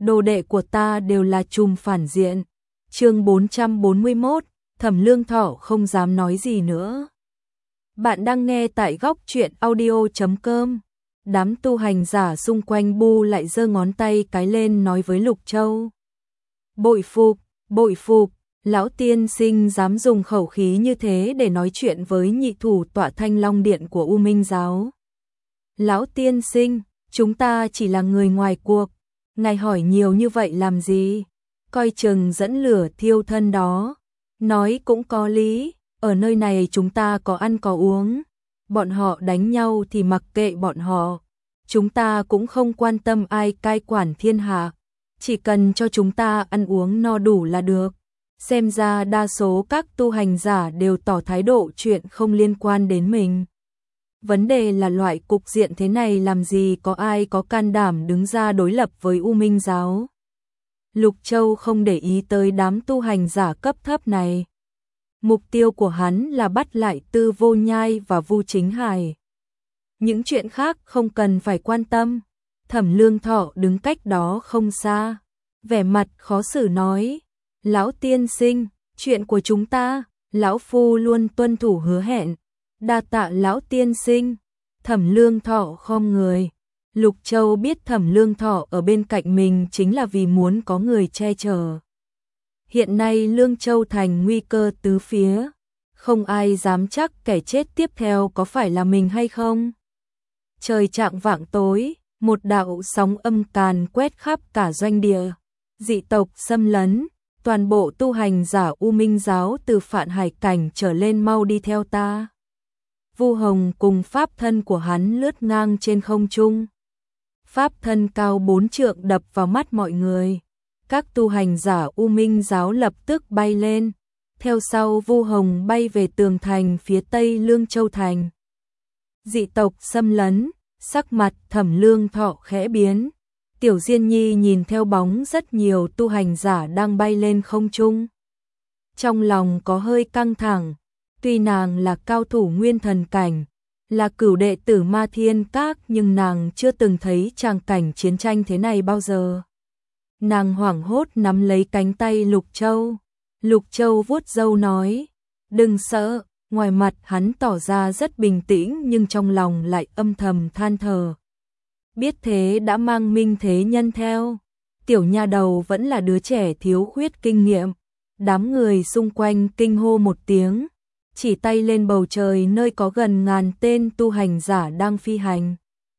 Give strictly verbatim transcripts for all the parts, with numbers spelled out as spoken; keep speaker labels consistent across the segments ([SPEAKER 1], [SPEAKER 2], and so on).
[SPEAKER 1] đồ đệ của ta đều là trùm phản diện. Chương bốn trăm bốn mươi mốt, Thẩm Lương Thọ không dám nói gì nữa. Bạn đang nghe tại góc truyện audio chấm com. Đám tu hành giả xung quanh bu lại giơ ngón tay cái lên nói với Lục Châu. Bội phục, bội phục, lão tiên sinh dám dùng khẩu khí như thế để nói chuyện với nhị thủ tọa Thanh Long Điện của U Minh Giáo. Lão tiên sinh, chúng ta chỉ là người ngoài cuộc, ngài hỏi nhiều như vậy làm gì? Coi chừng dẫn lửa thiêu thân đó. Nói cũng có lý, ở nơi này chúng ta có ăn có uống. Bọn họ đánh nhau thì mặc kệ bọn họ. Chúng ta cũng không quan tâm ai cai quản thiên hạ. Chỉ cần cho chúng ta ăn uống no đủ là được. Xem ra đa số các tu hành giả đều tỏ thái độ chuyện không liên quan đến mình. Vấn đề là loại cục diện thế này làm gì có ai có can đảm đứng ra đối lập với U Minh Giáo. Lục Châu không để ý tới đám tu hành giả cấp thấp này. Mục tiêu của hắn là bắt lại Tư Vô Nhai và Vu Chính Hải. Những chuyện khác không cần phải quan tâm. Thẩm Lương Thọ đứng cách đó không xa, vẻ mặt khó xử nói: Lão tiên sinh, chuyện của chúng ta, lão phu luôn tuân thủ hứa hẹn. Đa tạ lão tiên sinh. Thẩm Lương Thọ khom người. Lục Châu biết Thẩm Lương Thọ ở bên cạnh mình chính là vì muốn có người che chở. Hiện nay Lương Châu thành nguy cơ tứ phía, không ai dám chắc kẻ chết tiếp theo có phải là mình hay không. Trời chạng vạng tối, một đạo sóng âm càn quét khắp cả doanh địa. Dị tộc xâm lấn, toàn bộ tu hành giả U Minh Giáo từ Phạn Hải cảnh trở lên mau đi theo ta. Vu Hồng cùng pháp thân của hắn lướt ngang trên không trung. Pháp thân cao bốn trượng đập vào mắt mọi người. Các tu hành giả U Minh Giáo lập tức bay lên, theo sau Vu Hồng bay về tường thành phía tây Lương Châu thành. Dị tộc xâm lấn, sắc mặt Thẩm Lương Thọ khẽ biến. Tiểu Diên Nhi nhìn theo bóng rất nhiều tu hành giả đang bay lên không trung. Trong lòng có hơi căng thẳng, tuy nàng là cao thủ nguyên thần cảnh, là cửu đệ tử Ma Thiên Các, nhưng nàng chưa từng thấy tràng cảnh chiến tranh thế này bao giờ. Nàng hoảng hốt nắm lấy cánh tay Lục Châu. Lục Châu vuốt râu nói: Đừng sợ. Ngoài mặt hắn tỏ ra rất bình tĩnh nhưng trong lòng lại âm thầm than thở. Biết thế đã mang Minh Thế Nhân theo. Tiểu nha đầu vẫn là đứa trẻ thiếu khuyết kinh nghiệm. Đám người xung quanh kinh hô một tiếng, chỉ tay lên bầu trời nơi có gần ngàn tên tu hành giả đang phi hành.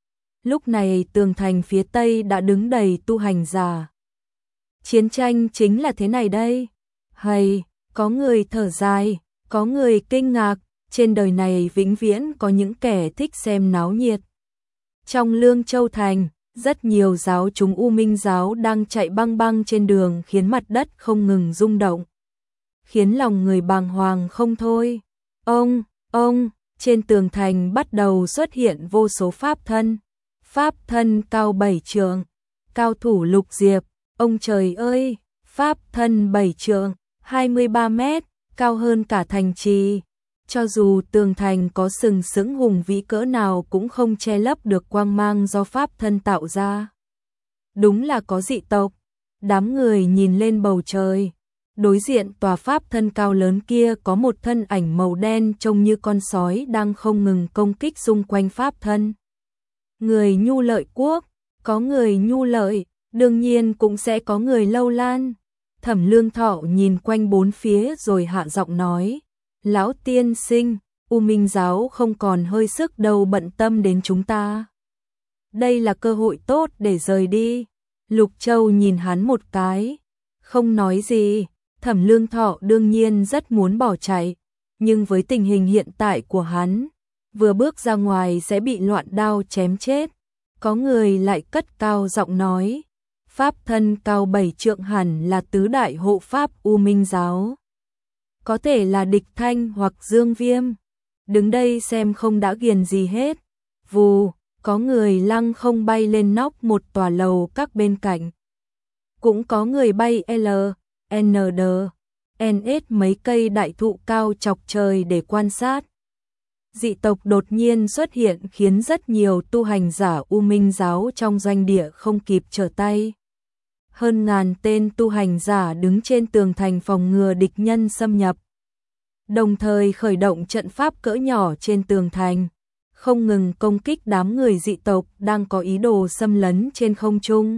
[SPEAKER 1] Lúc này tường thành phía tây đã đứng đầy tu hành giả. Chiến tranh chính là thế này đây. Hay, có người thở dài, có người kinh ngạc, trên đời này vĩnh viễn có những kẻ thích xem náo nhiệt. Trong Lương Châu thành, rất nhiều giáo chúng U Minh Giáo đang chạy băng băng trên đường khiến mặt đất không ngừng rung động, khiến lòng người bàng hoàng không thôi. Ông, ông, trên tường thành bắt đầu xuất hiện vô số pháp thân. Pháp thân cao bảy trượng, cao thủ Lục Diệp, ông trời ơi, pháp thân bảy trượng, hai mươi ba mét, cao hơn cả thành trì. Cho dù tường thành có sừng sững hùng vĩ cỡ nào cũng không che lấp được quang mang do pháp thân tạo ra. Đúng là có dị tộc. Đám người nhìn lên bầu trời. Đối diện tòa pháp thân cao lớn kia có một thân ảnh màu đen trông như con sói đang không ngừng công kích xung quanh pháp thân. Người Nhu Lợi Quốc, có người Nhu Lợi, đương nhiên cũng sẽ có người Lâu Lan. Thẩm Lương Thọ nhìn quanh bốn phía rồi hạ giọng nói: Lão tiên sinh, U Minh Giáo không còn hơi sức đâu bận tâm đến chúng ta. Đây là cơ hội tốt để rời đi. Lục Châu nhìn hắn một cái, không nói gì. Thẩm Lương Thọ đương nhiên rất muốn bỏ chạy, nhưng với tình hình hiện tại của hắn, vừa bước ra ngoài sẽ bị loạn đao chém chết. Có người lại cất cao giọng nói: Pháp thân cao bảy trượng hẳn là tứ đại hộ pháp U Minh Giáo. Có thể là Địch Thanh hoặc Dương Viêm. Đứng đây xem không đã ghiền gì hết. Vù, có người lăng không bay lên nóc một tòa lầu các bên cạnh. Cũng có người bay L, N D, N S mấy cây đại thụ cao chọc trời để quan sát. Dị tộc đột nhiên xuất hiện khiến rất nhiều tu hành giả U Minh Giáo trong doanh địa không kịp trở tay. hơn ngàn tên tu hành giả đứng trên tường thành phòng ngừa địch nhân xâm nhập. Đồng thời khởi động trận pháp cỡ nhỏ trên tường thành, không ngừng công kích đám người dị tộc đang có ý đồ xâm lấn trên không trung.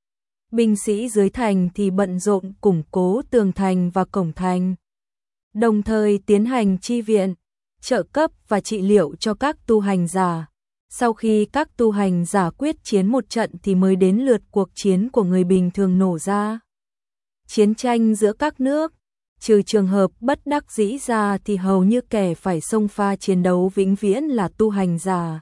[SPEAKER 1] Binh sĩ dưới thành thì bận rộn củng cố tường thành và cổng thành, đồng thời tiến hành chi viện, trợ cấp và trị liệu cho các tu hành giả. Sau khi các tu hành giả quyết chiến một trận thì mới đến lượt cuộc chiến của người bình thường nổ ra. Chiến tranh giữa các nước, trừ trường hợp bất đắc dĩ ra thì hầu như kẻ phải xông pha chiến đấu vĩnh viễn là tu hành giả.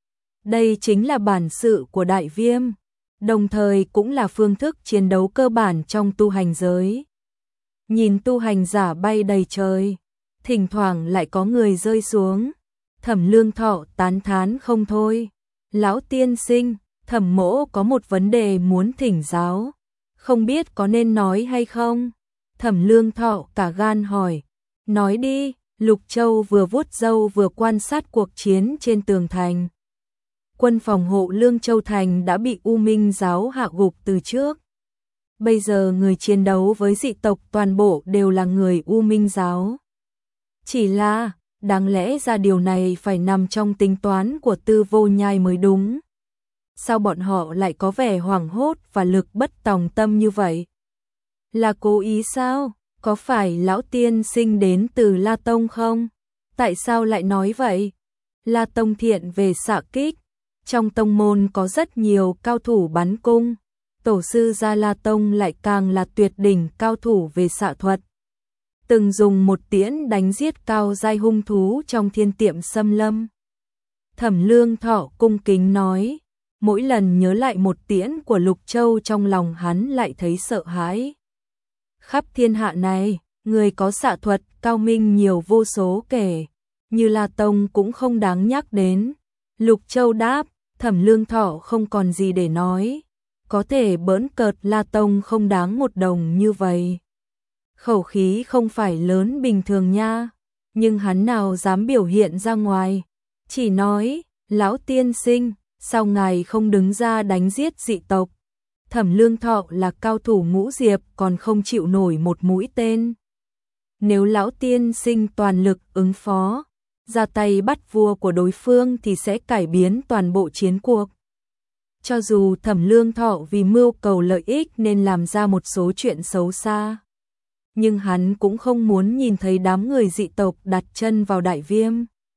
[SPEAKER 1] Đây chính là bản sự của Đại Viêm, đồng thời cũng là phương thức chiến đấu cơ bản trong tu hành giới. Nhìn tu hành giả bay đầy trời, thỉnh thoảng lại có người rơi xuống. Thẩm Lương Thọ tán thán không thôi. Lão tiên sinh, Thẩm mỗ có một vấn đề muốn thỉnh giáo, không biết có nên nói hay không? Thẩm Lương Thọ cả gan hỏi. Nói đi. Lục Châu vừa vuốt râu vừa quan sát cuộc chiến trên tường thành. Quân phòng hộ Lương Châu Thành đã bị U Minh giáo hạ gục từ trước. Bây giờ người chiến đấu với dị tộc toàn bộ đều là người U Minh giáo. Chỉ là, đáng lẽ ra điều này phải nằm trong tính toán của Tư Vô Nhai mới đúng. Sao bọn họ lại có vẻ hoảng hốt và lực bất tòng tâm như vậy? Là cố ý sao? Có phải lão tiên sinh đến từ La Tông không? Tại sao lại nói vậy? La Tông thiện về xạ kích. Trong tông môn có rất nhiều cao thủ bắn cung. Tổ sư Gia La Tông lại càng là tuyệt đỉnh cao thủ về xạ thuật. Từng dùng một tiễn đánh giết cao giai hung thú trong thiên tiệm xâm lâm. Thẩm Lương Thọ cung kính nói. Mỗi lần nhớ lại một tiễn của Lục Châu trong lòng hắn lại thấy sợ hãi. Khắp thiên hạ này, người có xạ thuật cao minh nhiều vô số kể, như La Tông cũng không đáng nhắc đến. Lục Châu đáp, Thẩm Lương Thọ không còn gì để nói, có thể bỡn cợt La Tông không đáng một đồng như vậy. Khẩu khí không phải lớn bình thường nha, nhưng hắn nào dám biểu hiện ra ngoài, chỉ nói, lão tiên sinh, sao ngài không đứng ra đánh giết dị tộc? Thẩm Lương Thọ là cao thủ ngũ diệp còn không chịu nổi một mũi tên. Nếu lão tiên sinh toàn lực ứng phó, ra tay bắt vua của đối phương thì sẽ cải biến toàn bộ chiến cuộc. Cho dù Thẩm Lương Thọ vì mưu cầu lợi ích nên làm ra một số chuyện xấu xa, nhưng hắn cũng không muốn nhìn thấy đám người dị tộc đặt chân vào Đại Viêm.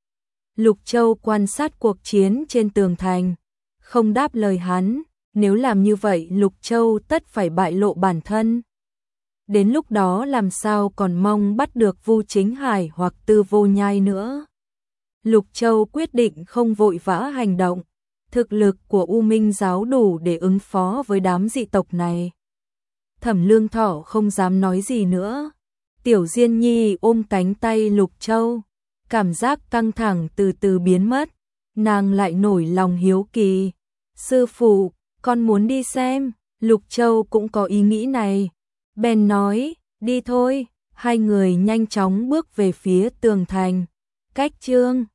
[SPEAKER 1] Lục Châu quan sát cuộc chiến trên tường thành, không đáp lời hắn. Nếu làm như vậy Lục Châu tất phải bại lộ bản thân. Đến lúc đó làm sao còn mong bắt được Vu Chính Hải hoặc Tư Vô Nhai nữa. Lục Châu quyết định không vội vã hành động. Thực lực của U Minh giáo đủ để ứng phó với đám dị tộc này. Thẩm Lương Thọ không dám nói gì nữa. Tiểu Diên Nhi ôm cánh tay Lục Châu, cảm giác căng thẳng từ từ biến mất. Nàng lại nổi lòng hiếu kỳ. Sư phụ, con muốn đi xem. Lục Châu cũng có ý nghĩ này. Bèn nói, đi thôi. Hai người nhanh chóng bước về phía tường thành. Cách chương